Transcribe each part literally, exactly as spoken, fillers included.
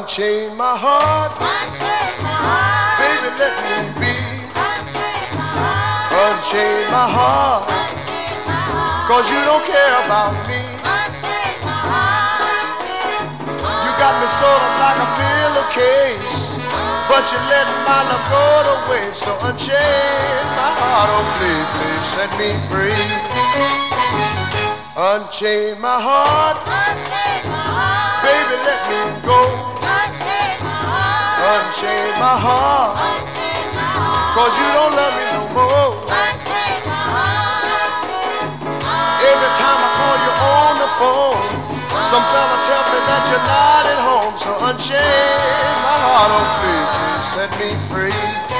Unchain my heart, unchain my heart, baby, let me be. unchain my heart, Unchain my heart, unchain my heart, cause you don't care about me. unchain my heart. You got me sort of like a pillowcase, but you let my love go to waste. So unchain my heart, oh please, please set me free. Unchain my heart, Unchain my heart, baby, let me go. unchain my heart, Unchain my heart, unchain my heart, cause you don't love me no more. unchain my heart. Every time I call you on the phone, some fella tells me that you're not at home. So unchain my heart, oh please, please set me free.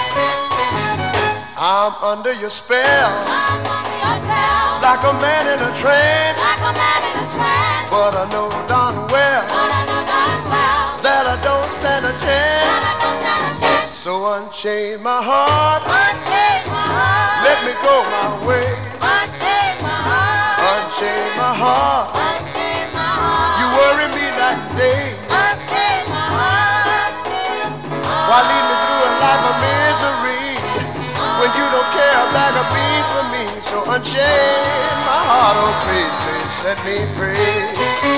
I'm under your spell, I'm under your spell, like a man in a trance. like a man in a trance. But I know darn well But I know darn well that I don't stand a that chance. I don't stand a chance. So unchain my heart, Unchain my heart, let me go my way. unchain my heart, Unchain my heart, unchain my heart, you worry me night and day. unchain my heart. Why lead me through a life of misery when you don't care a bag of beans for me? So unchain my heart, oh please, please set me free.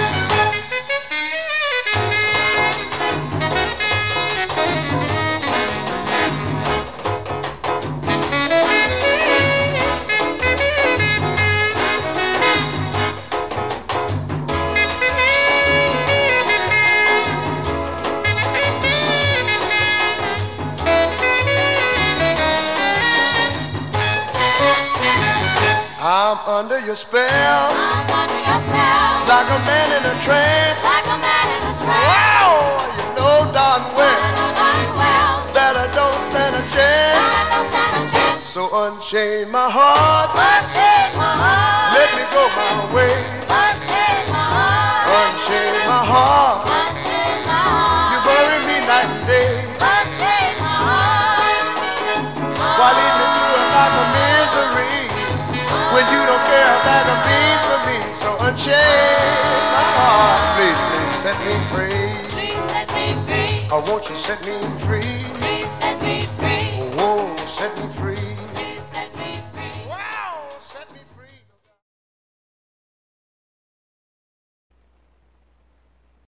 I'm under your spell, I'm under your spell, like a man in a trance. like a man in a trance. Wow, you know darn But I well know darn well that I don't stand a chance. that I don't stand a chance. So unchain my heart, Unchain my heart, let me go my way. unchain my heart, Unchain my heart, unchain my heart, you bury me night and day. unchain my heart. Why lead me through a life of misery when you don't care a bag of beans for me? So unchain my heart, please, please set me free. Please set me free, Oh, won't you set me free? please set me free. Oh, set me free.